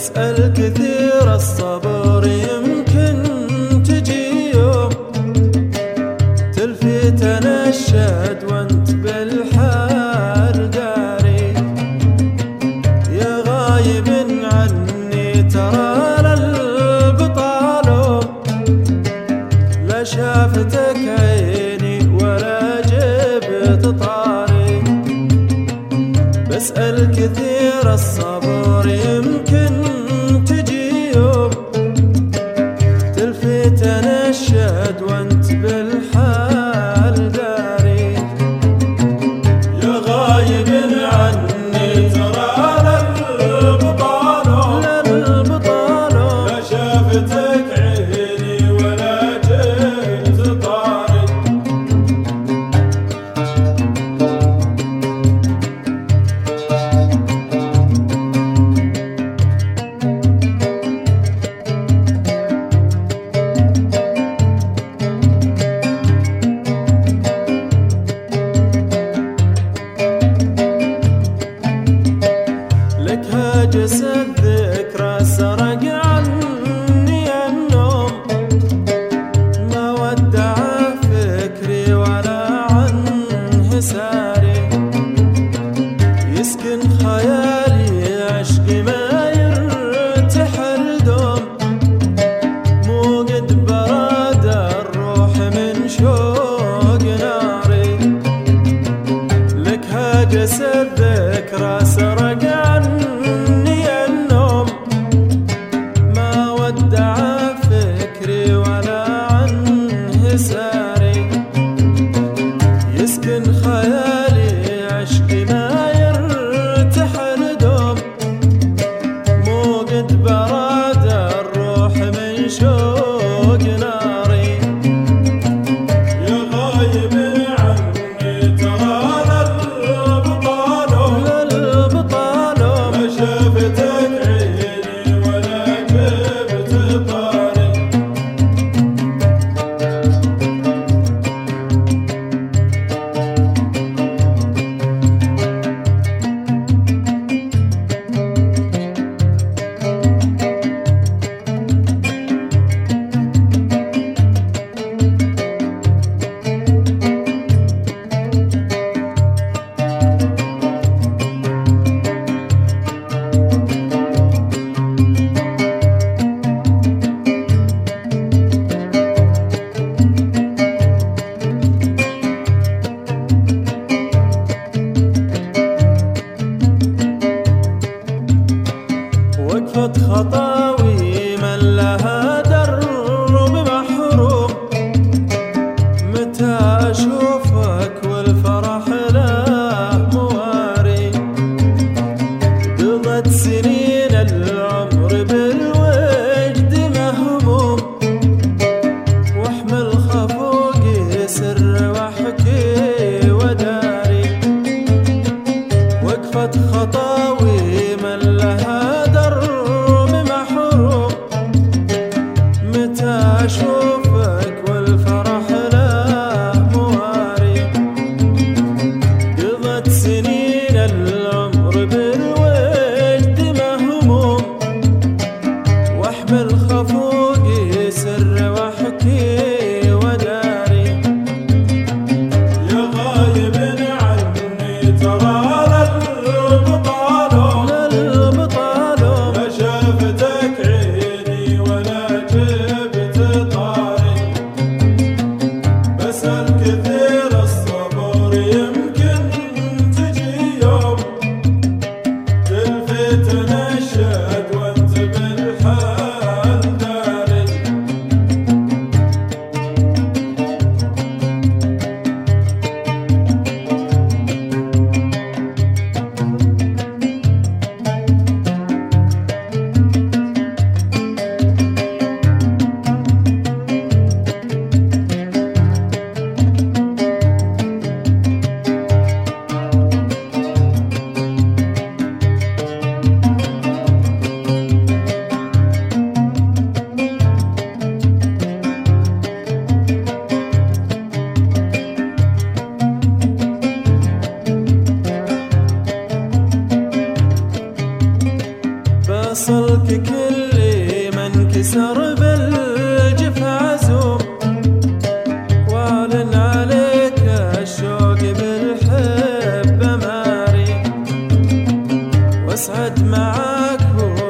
بسأل كثير الصبر يمكن تجي يوم تلفتنا الشهد وانت بالحال داري، يا غايب عني ترى للبطالوم لا شافتك عيني ولا جبت طاري. بسأل كثير الصبر يمكن تجي يوم تلفتنا الشهد وانت بالحال داري، يا غايب عني ترى للبطالوم لا شافتك عيني ولا جبت طاري. هاجس الذكرى سرق عني النوم، ما ودع فكري ولا عنه ساري، يسكن خيالي عشقي ما يرتحل دوم، مو قد براد الروح من شوق ناري. لك هاجس الذكرى سرق عني النوم، ما ودع فكري ولا عنه ساري، يسكن خيالي عشقي ما يرتحل دوم، مو قد براد الروح من شوق ناري. يا غايب عني ترى للبطالوم لا شافتك عيني ولا جبت طاري. وقفت خطاوي من لها درب محروم، متى أشوفك والفرح له مواري، قضت سنين العمر بالوجد مهموم، واحمل خفوقي سر واحكي وداري. وقفت خطاوي من لها درب محروم، متى أشوفك والفرح له مواري، قضت سنين العمر بالوجد مهموم، واحمل خفوقي سر واحكي وداري. يا غايب عني ترى للبطالوم لا شافتك عيني ولا جبت طاري. بسأل كثير الصبر يمكن تجي يوم تلفتنا الشهد وانت بالحال داري. واصلك كل من كسر بالجفا عزوم، والن عليك الشوق بالحب ماري، واسعد معاك